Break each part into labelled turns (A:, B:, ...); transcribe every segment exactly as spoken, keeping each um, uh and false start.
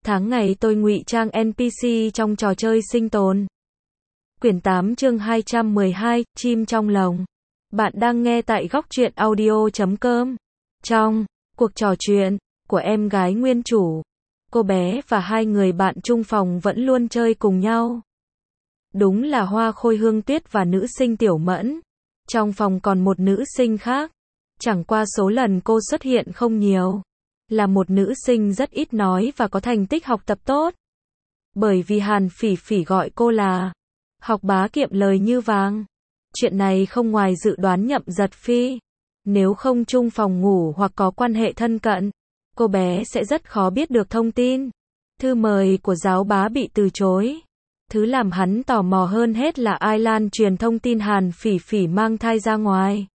A: Tháng ngày tôi ngụy trang en pê xê trong trò chơi sinh tồn. Quyển tám chương hai trăm mười hai, chim trong lồng. Bạn đang nghe tại góc truyện audio chấm com. Trong cuộc trò chuyện của em gái nguyên chủ, cô bé và hai người bạn chung phòng vẫn luôn chơi cùng nhau. Đúng là Hoa Khôi Hương Tuyết và nữ sinh Tiểu Mẫn. Trong phòng còn một nữ sinh khác. Chẳng qua số lần cô xuất hiện không nhiều. Là một nữ sinh rất ít nói và có thành tích học tập tốt. Bởi vì Hàn Phỉ Phỉ gọi cô là học bá kiệm lời như vàng. Chuyện này không ngoài dự đoán Nhậm Giật Phi. Nếu không chung phòng ngủ hoặc có quan hệ thân cận, cô bé sẽ rất khó biết được thông tin. Thư mời của giáo bá bị từ chối. Thứ làm hắn tò mò hơn hết là ai lan truyền thông tin Hàn Phỉ Phỉ mang thai ra ngoài.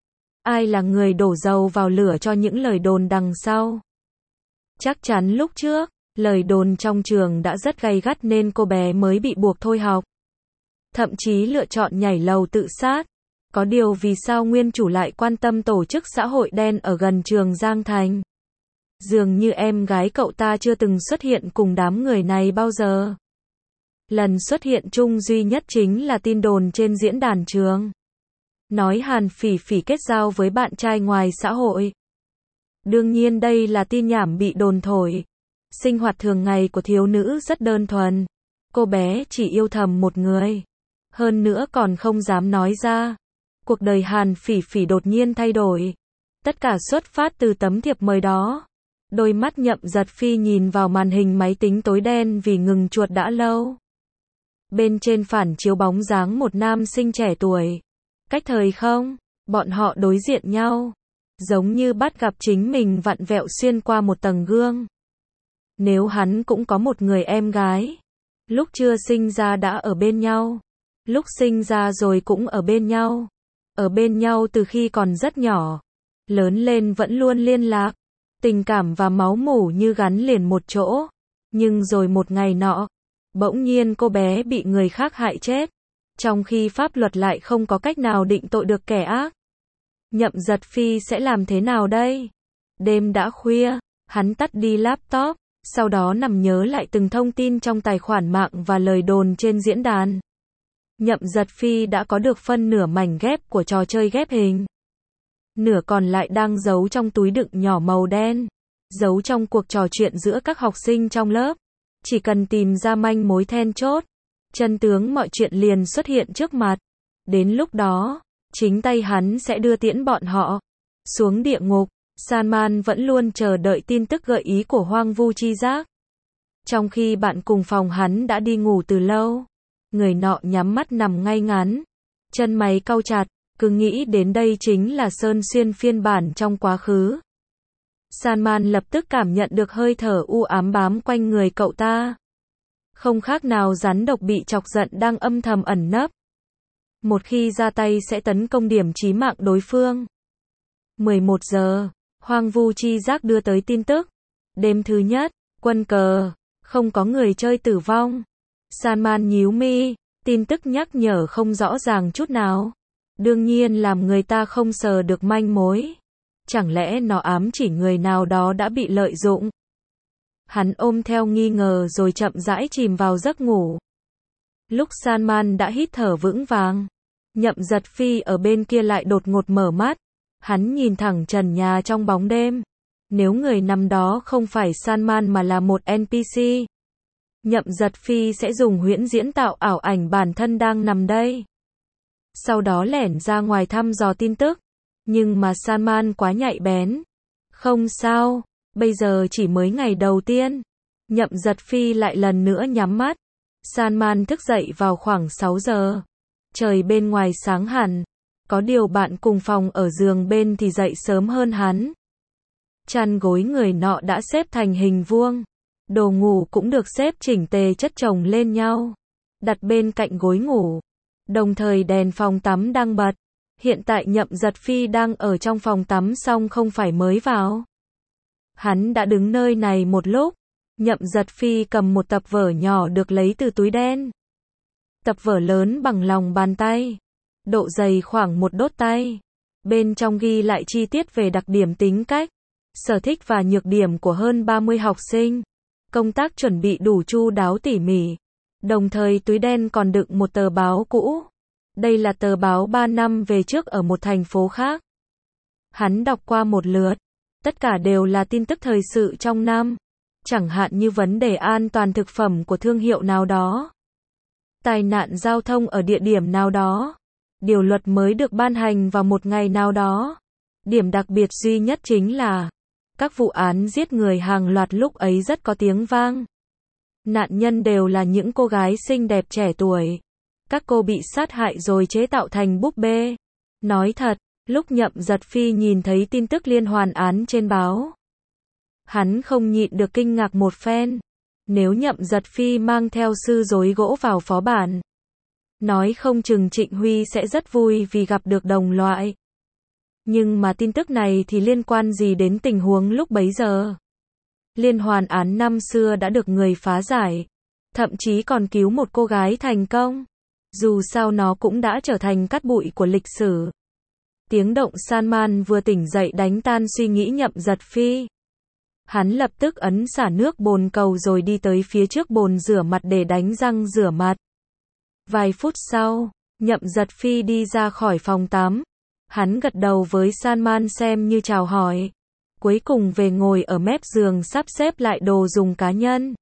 A: Ai là người đổ dầu vào lửa cho những lời đồn đằng sau? Chắc chắn lúc trước, lời đồn trong trường đã rất gay gắt nên cô bé mới bị buộc thôi học. Thậm chí lựa chọn nhảy lầu tự sát. Có điều vì sao nguyên chủ lại quan tâm tổ chức xã hội đen ở gần trường Giang Thành? Dường như em gái cậu ta chưa từng xuất hiện cùng đám người này bao giờ. Lần xuất hiện chung duy nhất chính là tin đồn trên diễn đàn trường. Nói Hàn Phỉ Phỉ kết giao với bạn trai ngoài xã hội. Đương nhiên đây là tin nhảm bị đồn thổi. Sinh hoạt thường ngày của thiếu nữ rất đơn thuần. Cô bé chỉ yêu thầm một người. Hơn nữa còn không dám nói ra. Cuộc đời Hàn Phỉ Phỉ đột nhiên thay đổi. Tất cả xuất phát từ tấm thiệp mời đó. Đôi mắt Nhậm Giật Phi nhìn vào màn hình máy tính tối đen vì ngừng chuột đã lâu. Bên trên phản chiếu bóng dáng một nam sinh trẻ tuổi. Cách thời không, bọn họ đối diện nhau. Giống như bắt gặp chính mình vặn vẹo xuyên qua một tầng gương. Nếu hắn cũng có một người em gái. Lúc chưa sinh ra đã ở bên nhau. Lúc sinh ra rồi cũng ở bên nhau. Ở bên nhau từ khi còn rất nhỏ. Lớn lên vẫn luôn liên lạc. Tình cảm và máu mủ như gắn liền một chỗ. Nhưng rồi một ngày nọ, bỗng nhiên cô bé bị người khác hại chết. Trong khi pháp luật lại không có cách nào định tội được kẻ ác. Nhậm Giật Phi sẽ làm thế nào đây? Đêm đã khuya, hắn tắt đi laptop, sau đó nằm nhớ lại từng thông tin trong tài khoản mạng và lời đồn trên diễn đàn. Nhậm Giật Phi đã có được phân nửa mảnh ghép của trò chơi ghép hình. Nửa còn lại đang giấu trong túi đựng nhỏ màu đen. Giấu trong cuộc trò chuyện giữa các học sinh trong lớp. Chỉ cần tìm ra manh mối then chốt. Chân tướng mọi chuyện liền xuất hiện trước mặt. Đến lúc đó, chính tay hắn sẽ đưa tiễn bọn họ xuống địa ngục. Salman vẫn luôn chờ đợi tin tức gợi ý của Hoang Vu Chi Giác. Trong khi bạn cùng phòng hắn đã đi ngủ từ lâu. Người nọ nhắm mắt nằm ngay ngắn. Chân mày cau chặt, cứ nghĩ đến đây chính là Sơn Xuyên phiên bản trong quá khứ. Salman lập tức cảm nhận được hơi thở u ám bám quanh người cậu ta. Không khác nào rắn độc bị chọc giận đang âm thầm ẩn nấp. Một khi ra tay sẽ tấn công điểm chí mạng đối phương. mười một giờ, Hoang Vu Chi Giác đưa tới tin tức. Đêm thứ nhất, quân cờ, không có người chơi tử vong. Salman nhíu mi, tin tức nhắc nhở không rõ ràng chút nào. Đương nhiên làm người ta không sờ được manh mối. Chẳng lẽ nó ám chỉ người nào đó đã bị lợi dụng? Hắn ôm theo nghi ngờ rồi chậm rãi chìm vào giấc ngủ. Lúc Salman đã hít thở vững vàng, Nhậm Giật Phi ở bên kia lại đột ngột mở mắt. Hắn nhìn thẳng trần nhà trong bóng đêm. Nếu người nằm đó không phải Salman mà là một en pê xê, Nhậm Giật Phi sẽ dùng huyễn diễn tạo ảo ảnh bản thân đang nằm đây. Sau đó lẻn ra ngoài thăm dò tin tức. Nhưng mà Salman quá nhạy bén. Không sao, bây giờ chỉ mới ngày đầu tiên. Nhậm Giật Phi lại lần nữa nhắm mắt. Salman thức dậy vào khoảng sáu giờ. Trời bên ngoài sáng hẳn. Có điều bạn cùng phòng ở giường bên thì dậy sớm hơn hắn. Chăn gối người nọ đã xếp thành hình vuông. Đồ ngủ cũng được xếp chỉnh tề chất chồng lên nhau. Đặt bên cạnh gối ngủ. Đồng thời đèn phòng tắm đang bật. Hiện tại Nhậm Giật Phi đang ở trong phòng tắm xong không phải mới vào. Hắn đã đứng nơi này một lúc. Nhậm Giật Phi cầm một tập vở nhỏ được lấy từ túi đen. Tập vở lớn bằng lòng bàn tay. Độ dày khoảng một đốt tay. Bên trong ghi lại chi tiết về đặc điểm tính cách, sở thích và nhược điểm của hơn ba mươi học sinh. Công tác chuẩn bị đủ chu đáo tỉ mỉ. Đồng thời túi đen còn đựng một tờ báo cũ. Đây là tờ báo ba năm về trước ở một thành phố khác. Hắn đọc qua một lượt. Tất cả đều là tin tức thời sự trong năm. Chẳng hạn như vấn đề an toàn thực phẩm của thương hiệu nào đó. Tai nạn giao thông ở địa điểm nào đó. Điều luật mới được ban hành vào một ngày nào đó. Điểm đặc biệt duy nhất chính là các vụ án giết người hàng loạt lúc ấy rất có tiếng vang. Nạn nhân đều là những cô gái xinh đẹp trẻ tuổi. Các cô bị sát hại rồi chế tạo thành búp bê. Nói thật, lúc Nhậm Giật Phi nhìn thấy tin tức liên hoàn án trên báo, hắn không nhịn được kinh ngạc một phen. Nếu Nhậm Giật Phi mang theo sư rối gỗ vào phó bản, nói không chừng Trịnh Huy sẽ rất vui vì gặp được đồng loại. Nhưng mà tin tức này thì liên quan gì đến tình huống lúc bấy giờ? Liên hoàn án năm xưa đã được người phá giải, thậm chí còn cứu một cô gái thành công. Dù sao nó cũng đã trở thành cát bụi của lịch sử. Tiếng động Salman vừa tỉnh dậy đánh tan suy nghĩ Nhậm Giật Phi. Hắn lập tức ấn xả nước bồn cầu rồi đi tới phía trước bồn rửa mặt để đánh răng rửa mặt. Vài phút sau, Nhậm Giật Phi đi ra khỏi phòng tắm. Hắn gật đầu với Salman xem như chào hỏi. Cuối cùng về ngồi ở mép giường sắp xếp lại đồ dùng cá nhân.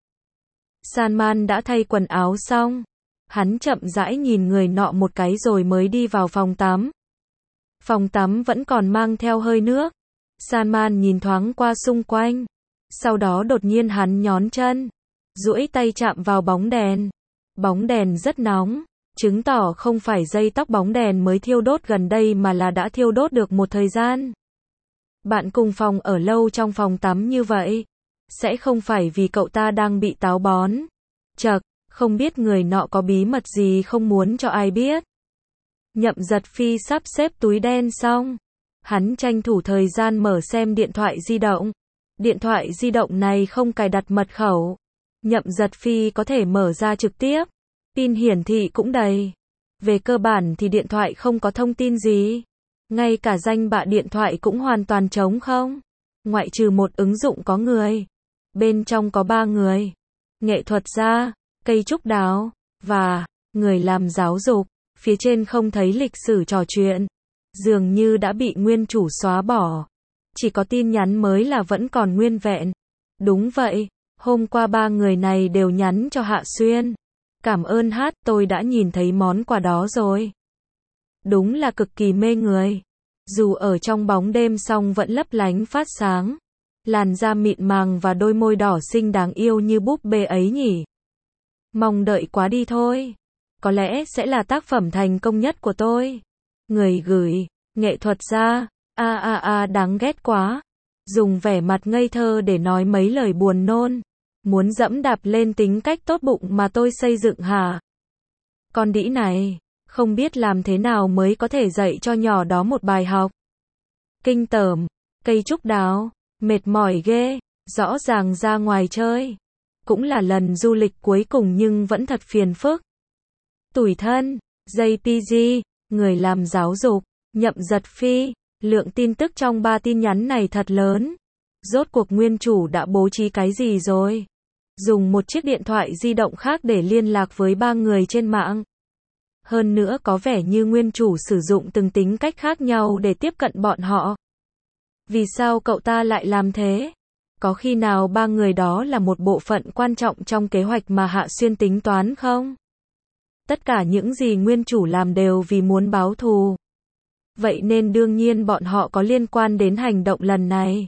A: Salman đã thay quần áo xong. Hắn chậm rãi nhìn người nọ một cái rồi mới đi vào phòng tắm. Phòng tắm vẫn còn mang theo hơi nước. Salman nhìn thoáng qua xung quanh. Sau đó đột nhiên hắn nhón chân, duỗi tay chạm vào bóng đèn. Bóng đèn rất nóng, chứng tỏ không phải dây tóc bóng đèn mới thiêu đốt gần đây mà là đã thiêu đốt được một thời gian. Bạn cùng phòng ở lâu trong phòng tắm như vậy, sẽ không phải vì cậu ta đang bị táo bón. Chậc, không biết người nọ có bí mật gì không muốn cho ai biết. Nhậm Giật Phi sắp xếp túi đen xong, hắn tranh thủ thời gian mở xem điện thoại di động. Điện thoại di động này không cài đặt mật khẩu. Nhậm Giật Phi có thể mở ra trực tiếp. Pin hiển thị cũng đầy. Về cơ bản thì điện thoại không có thông tin gì. Ngay cả danh bạ điện thoại cũng hoàn toàn trống không. Ngoại trừ một ứng dụng có người. Bên trong có ba người. Nghệ thuật gia, cây trúc đào, và người làm giáo dục. Phía trên không thấy lịch sử trò chuyện. Dường như đã bị nguyên chủ xóa bỏ. Chỉ có tin nhắn mới là vẫn còn nguyên vẹn. Đúng vậy, hôm qua ba người này đều nhắn cho Hạ Xuyên. Cảm ơn hát, tôi đã nhìn thấy món quà đó rồi. Đúng là cực kỳ mê người. Dù ở trong bóng đêm song vẫn lấp lánh phát sáng. Làn da mịn màng và đôi môi đỏ xinh đáng yêu như búp bê ấy nhỉ. Mong đợi quá đi thôi. Có lẽ sẽ là tác phẩm thành công nhất của tôi. Người gửi, nghệ thuật gia. A a a đáng ghét quá. Dùng vẻ mặt ngây thơ để nói mấy lời buồn nôn. Muốn dẫm đạp lên tính cách tốt bụng mà tôi xây dựng hả? Con đĩ này, không biết làm thế nào mới có thể dạy cho nhỏ đó một bài học. Kinh tởm, cây trúc đào, mệt mỏi ghê, rõ ràng ra ngoài chơi. Cũng là lần du lịch cuối cùng nhưng vẫn thật phiền phức. Tủi thân, gi pê giê, người làm giáo dục, Nhậm Giật Phi. Lượng tin tức trong ba tin nhắn này thật lớn. Rốt cuộc nguyên chủ đã bố trí cái gì rồi? Dùng một chiếc điện thoại di động khác để liên lạc với ba người trên mạng. Hơn nữa có vẻ như nguyên chủ sử dụng từng tính cách khác nhau để tiếp cận bọn họ. Vì sao cậu ta lại làm thế? Có khi nào ba người đó là một bộ phận quan trọng trong kế hoạch mà Hạ Xuyên tính toán không? Tất cả những gì nguyên chủ làm đều vì muốn báo thù. Vậy nên đương nhiên bọn họ có liên quan đến hành động lần này.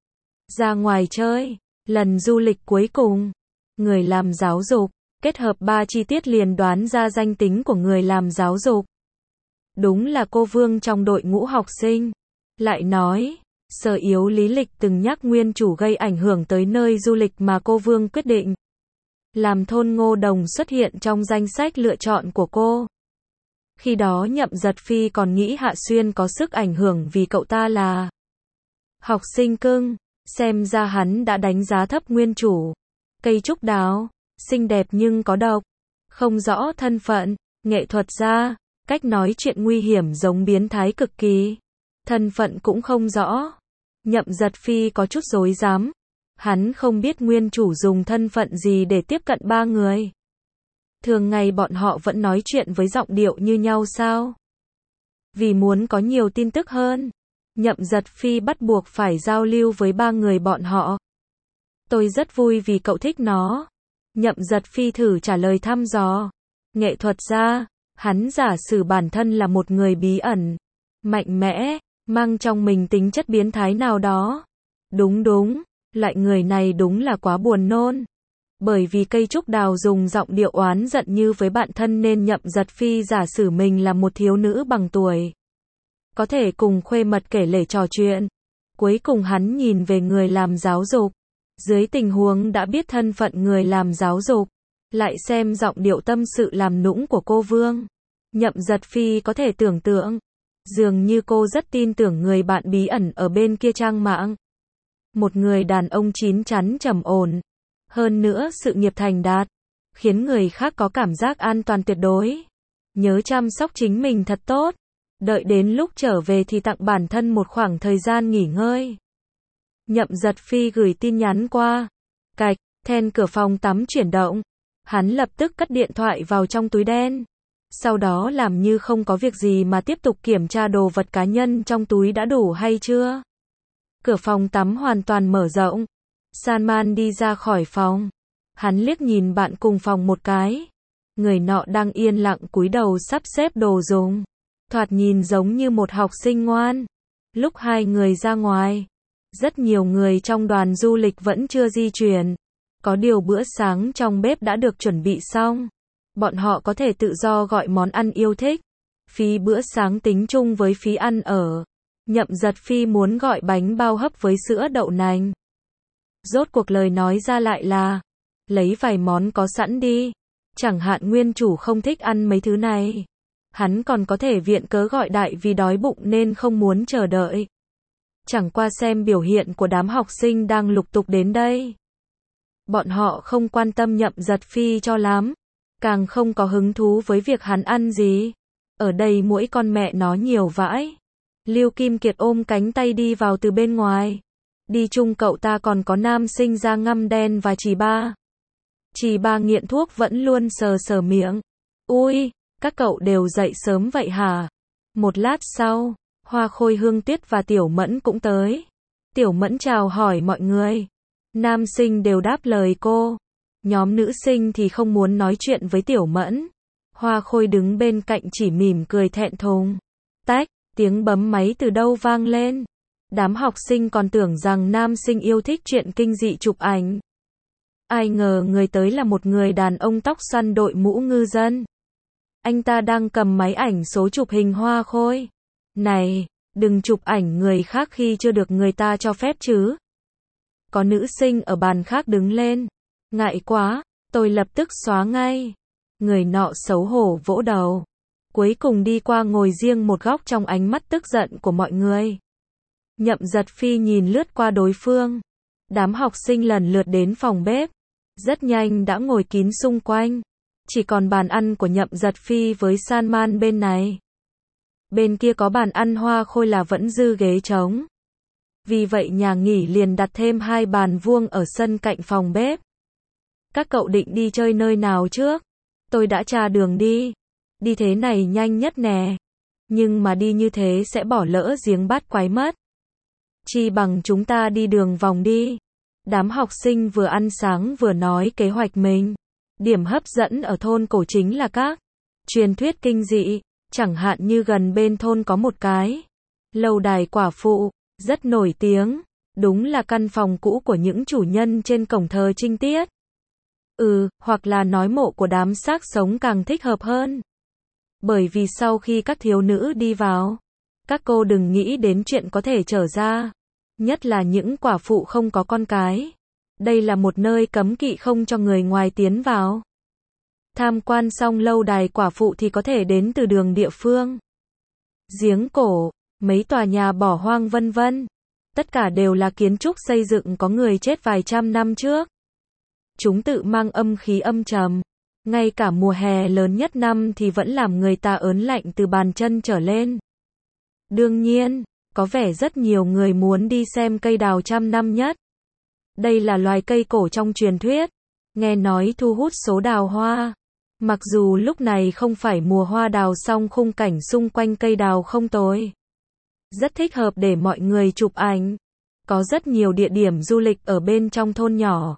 A: Ra ngoài chơi, lần du lịch cuối cùng, người làm giáo dục, kết hợp ba chi tiết liền đoán ra danh tính của người làm giáo dục. Đúng là cô Vương trong đội ngũ học sinh. Lại nói, Sở Yếu Lý Lịch từng nhắc nguyên chủ gây ảnh hưởng tới nơi du lịch mà cô Vương quyết định làm thôn Ngô Đồng xuất hiện trong danh sách lựa chọn của cô. Khi đó Nhậm Giật Phi còn nghĩ Hạ Xuyên có sức ảnh hưởng vì cậu ta là học sinh cưng. Xem ra hắn đã đánh giá thấp nguyên chủ. Cây trúc đào, xinh đẹp nhưng có độc. Không rõ thân phận, nghệ thuật gia, cách nói chuyện nguy hiểm giống biến thái cực kỳ. Thân phận cũng không rõ. Nhậm Giật Phi có chút rối rắm. Hắn không biết nguyên chủ dùng thân phận gì để tiếp cận ba người. Thường ngày bọn họ vẫn nói chuyện với giọng điệu như nhau sao? Vì muốn có nhiều tin tức hơn, Nhậm Giật Phi bắt buộc phải giao lưu với ba người bọn họ. Tôi rất vui vì cậu thích nó. Nhậm Giật Phi thử trả lời thăm dò. Nghệ thuật gia, hắn giả sử bản thân là một người bí ẩn, mạnh mẽ, mang trong mình tính chất biến thái nào đó. Đúng đúng, loại người này đúng là quá buồn nôn. Bởi vì cây trúc đào dùng giọng điệu oán giận như với bạn thân nên Nhậm Giật Phi giả sử mình là một thiếu nữ bằng tuổi. Có thể cùng khuê mật kể lể trò chuyện. Cuối cùng hắn nhìn về người làm giáo dục. Dưới tình huống đã biết thân phận người làm giáo dục, lại xem giọng điệu tâm sự làm nũng của cô Vương. Nhậm Giật Phi có thể tưởng tượng, dường như cô rất tin tưởng người bạn bí ẩn ở bên kia trang mạng. Một người đàn ông chín chắn trầm ổn, hơn nữa sự nghiệp thành đạt, khiến người khác có cảm giác an toàn tuyệt đối. Nhớ chăm sóc chính mình thật tốt, đợi đến lúc trở về thì tặng bản thân một khoảng thời gian nghỉ ngơi. Nhậm Giật Phi gửi tin nhắn qua. Cạch, then cửa phòng tắm chuyển động. Hắn lập tức cất điện thoại vào trong túi đen. Sau đó làm như không có việc gì mà tiếp tục kiểm tra đồ vật cá nhân trong túi đã đủ hay chưa. Cửa phòng tắm hoàn toàn mở rộng. Salman đi ra khỏi phòng. Hắn liếc nhìn bạn cùng phòng một cái. Người nọ đang yên lặng cúi đầu sắp xếp đồ dùng. Thoạt nhìn giống như một học sinh ngoan. Lúc hai người ra ngoài, rất nhiều người trong đoàn du lịch vẫn chưa di chuyển. Có điều bữa sáng trong bếp đã được chuẩn bị xong. Bọn họ có thể tự do gọi món ăn yêu thích. Phí bữa sáng tính chung với phí ăn ở. Nhậm Giật Phi muốn gọi bánh bao hấp với sữa đậu nành. Rốt cuộc lời nói ra lại là, lấy vài món có sẵn đi. Chẳng hạn nguyên chủ không thích ăn mấy thứ này. Hắn còn có thể viện cớ gọi đại vì đói bụng nên không muốn chờ đợi. Chẳng qua xem biểu hiện của đám học sinh đang lục tục đến đây. Bọn họ không quan tâm Nhậm Giật Phi cho lắm. Càng không có hứng thú với việc hắn ăn gì. Ở đây mỗi con mẹ nó nhiều vãi. Lưu Kim Kiệt ôm cánh tay đi vào từ bên ngoài. Đi chung cậu ta còn có nam sinh da ngăm đen và Trì Ba. Trì Ba nghiện thuốc vẫn luôn sờ sờ miệng. Ui, các cậu đều dậy sớm vậy hả? Một lát sau, Hoa Khôi Hương Tuyết và Tiểu Mẫn cũng tới. Tiểu Mẫn chào hỏi mọi người. Nam sinh đều đáp lời cô. Nhóm nữ sinh thì không muốn nói chuyện với Tiểu Mẫn. Hoa Khôi đứng bên cạnh chỉ mỉm cười thẹn thùng. Tách, tiếng bấm máy từ đâu vang lên. Đám học sinh còn tưởng rằng nam sinh yêu thích chuyện kinh dị chụp ảnh. Ai ngờ người tới là một người đàn ông tóc xoăn đội mũ ngư dân. Anh ta đang cầm máy ảnh số chụp hình Hoa Khôi. Này, đừng chụp ảnh người khác khi chưa được người ta cho phép chứ. Có nữ sinh ở bàn khác đứng lên. Ngại quá, tôi lập tức xóa ngay. Người nọ xấu hổ vỗ đầu. Cuối cùng đi qua ngồi riêng một góc trong ánh mắt tức giận của mọi người. Nhậm Giật Phi nhìn lướt qua đối phương. Đám học sinh lần lượt đến phòng bếp. Rất nhanh đã ngồi kín xung quanh. Chỉ còn bàn ăn của Nhậm Giật Phi với Salman bên này. Bên kia có bàn ăn Hoa Khôi là vẫn dư ghế trống. Vì vậy nhà nghỉ liền đặt thêm hai bàn vuông ở sân cạnh phòng bếp. Các cậu định đi chơi nơi nào trước? Tôi đã tra đường đi. Đi thế này nhanh nhất nè. Nhưng mà đi như thế sẽ bỏ lỡ giếng bát quái mất. Chi bằng chúng ta đi đường vòng đi. Đám học sinh vừa ăn sáng vừa nói kế hoạch mình. Điểm hấp dẫn ở thôn cổ chính là các truyền thuyết kinh dị. Chẳng hạn như gần bên thôn có một cái lâu đài quả phụ, rất nổi tiếng. Đúng là căn phòng cũ của những chủ nhân trên cổng thờ Trinh Tiết. Ừ, hoặc là nói mộ của đám xác sống càng thích hợp hơn. Bởi vì sau khi các thiếu nữ đi vào, các cô đừng nghĩ đến chuyện có thể trở ra. Nhất là những quả phụ không có con cái. Đây là một nơi cấm kỵ không cho người ngoài tiến vào. Tham quan xong lâu đài quả phụ thì có thể đến từ đường địa phương. Giếng cổ, mấy tòa nhà bỏ hoang vân vân. Tất cả đều là kiến trúc xây dựng có người chết vài trăm năm trước. Chúng tự mang âm khí âm trầm. Ngay cả mùa hè lớn nhất năm thì vẫn làm người ta ớn lạnh từ bàn chân trở lên. Đương nhiên, có vẻ rất nhiều người muốn đi xem cây đào trăm năm nhất. Đây là loài cây cổ trong truyền thuyết, nghe nói thu hút số đào hoa. Mặc dù lúc này không phải mùa hoa đào song khung cảnh xung quanh cây đào không tồi. Rất thích hợp để mọi người chụp ảnh. Có rất nhiều địa điểm du lịch ở bên trong thôn nhỏ.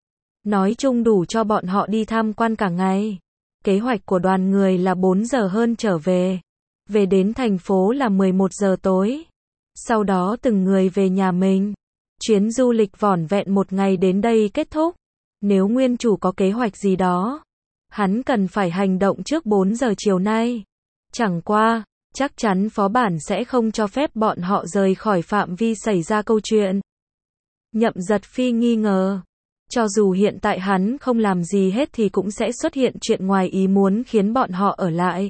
A: Nói chung đủ cho bọn họ đi tham quan cả ngày. Kế hoạch của đoàn người là bốn giờ hơn trở về. Về đến thành phố là mười một giờ tối. Sau đó từng người về nhà mình. Chuyến du lịch vỏn vẹn một ngày đến đây kết thúc. Nếu nguyên chủ có kế hoạch gì đó, hắn cần phải hành động trước bốn giờ chiều nay. Chẳng qua, chắc chắn phó bản sẽ không cho phép bọn họ rời khỏi phạm vi xảy ra câu chuyện. Nhậm Giật Phi nghi ngờ. Cho dù hiện tại hắn không làm gì hết thì cũng sẽ xuất hiện chuyện ngoài ý muốn khiến bọn họ ở lại.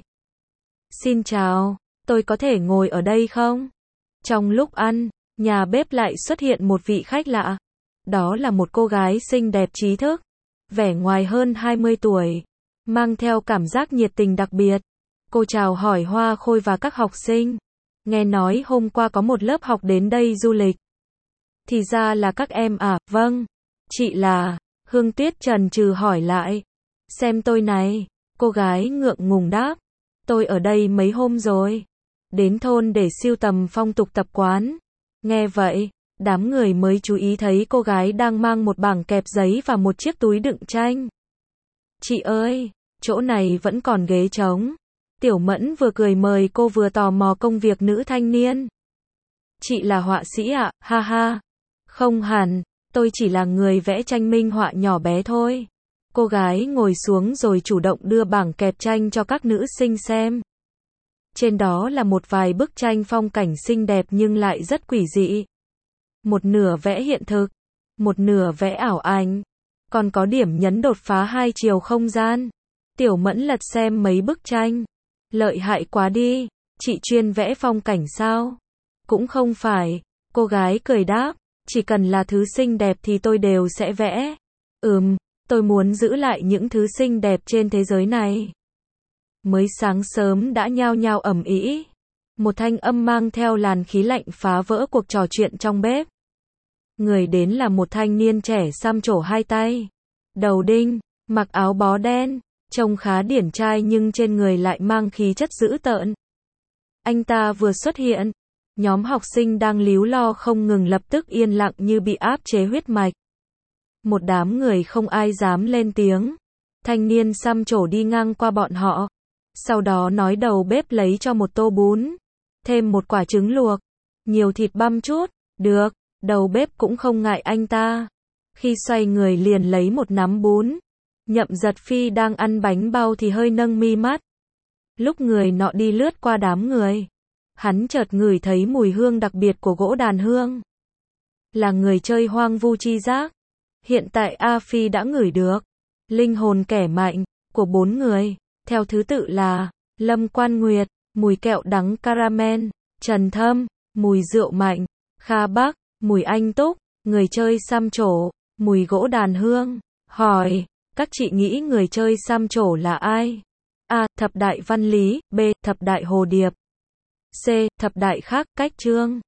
A: Xin chào, tôi có thể ngồi ở đây không? Trong lúc ăn, nhà bếp lại xuất hiện một vị khách lạ. Đó là một cô gái xinh đẹp trí thức, vẻ ngoài hơn hai mươi tuổi, mang theo cảm giác nhiệt tình đặc biệt. Cô chào hỏi Hoa Khôi và các học sinh. Nghe nói hôm qua có một lớp học đến đây du lịch. Thì ra là các em à, vâng. Chị là, Hương Tuyết chần chừ hỏi lại. Xem tôi này, cô gái ngượng ngùng đáp. Tôi ở đây mấy hôm rồi. Đến thôn để sưu tầm phong tục tập quán. Nghe vậy, đám người mới chú ý thấy cô gái đang mang một bảng kẹp giấy và một chiếc túi đựng tranh. Chị ơi, chỗ này vẫn còn ghế trống. Tiểu Mẫn vừa cười mời cô vừa tò mò công việc nữ thanh niên. Chị là họa sĩ ạ, à? Ha ha. Không hẳn, tôi chỉ là người vẽ tranh minh họa nhỏ bé thôi. Cô gái ngồi xuống rồi chủ động đưa bảng kẹp tranh cho các nữ sinh xem. Trên đó là một vài bức tranh phong cảnh xinh đẹp nhưng lại rất quỷ dị. Một nửa vẽ hiện thực, một nửa vẽ ảo ảnh. Còn có điểm nhấn đột phá hai chiều không gian. Tiểu Mẫn lật xem mấy bức tranh. Lợi hại quá đi, chị chuyên vẽ phong cảnh sao? Cũng không phải, cô gái cười đáp, chỉ cần là thứ xinh đẹp thì tôi đều sẽ vẽ. Ừm, tôi muốn giữ lại những thứ xinh đẹp trên thế giới này. Mới sáng sớm đã nhao nhao ầm ĩ. Một thanh âm mang theo làn khí lạnh phá vỡ cuộc trò chuyện trong bếp. Người đến là một thanh niên trẻ xăm trổ hai tay, đầu đinh, mặc áo bó đen, trông khá điển trai nhưng trên người lại mang khí chất dữ tợn. Anh ta vừa xuất hiện, nhóm học sinh đang líu lo không ngừng lập tức yên lặng như bị áp chế huyết mạch. Một đám người không ai dám lên tiếng. Thanh niên xăm trổ đi ngang qua bọn họ. Sau đó nói đầu bếp lấy cho một tô bún, thêm một quả trứng luộc, nhiều thịt băm chút. Được, đầu bếp cũng không ngại anh ta. Khi xoay người liền lấy một nắm bún. Nhậm Giật Phi đang ăn bánh bao thì hơi nâng mi mắt. Lúc người nọ đi lướt qua đám người, hắn chợt ngửi thấy mùi hương đặc biệt của gỗ đàn hương. Là người chơi hoang vu chi giác. Hiện tại A Phi đã ngửi được linh hồn kẻ mạnh của bốn người, theo thứ tự là Lâm Quan Nguyệt, mùi kẹo đắng caramel, Trần Thâm, mùi rượu mạnh, Kha Bắc, mùi anh túc, người chơi xăm trổ, mùi gỗ đàn hương. Hỏi, các chị nghĩ người chơi xăm trổ là ai? A. Thập đại văn lý, B. Thập đại hồ điệp, C. Thập đại khác cách chương.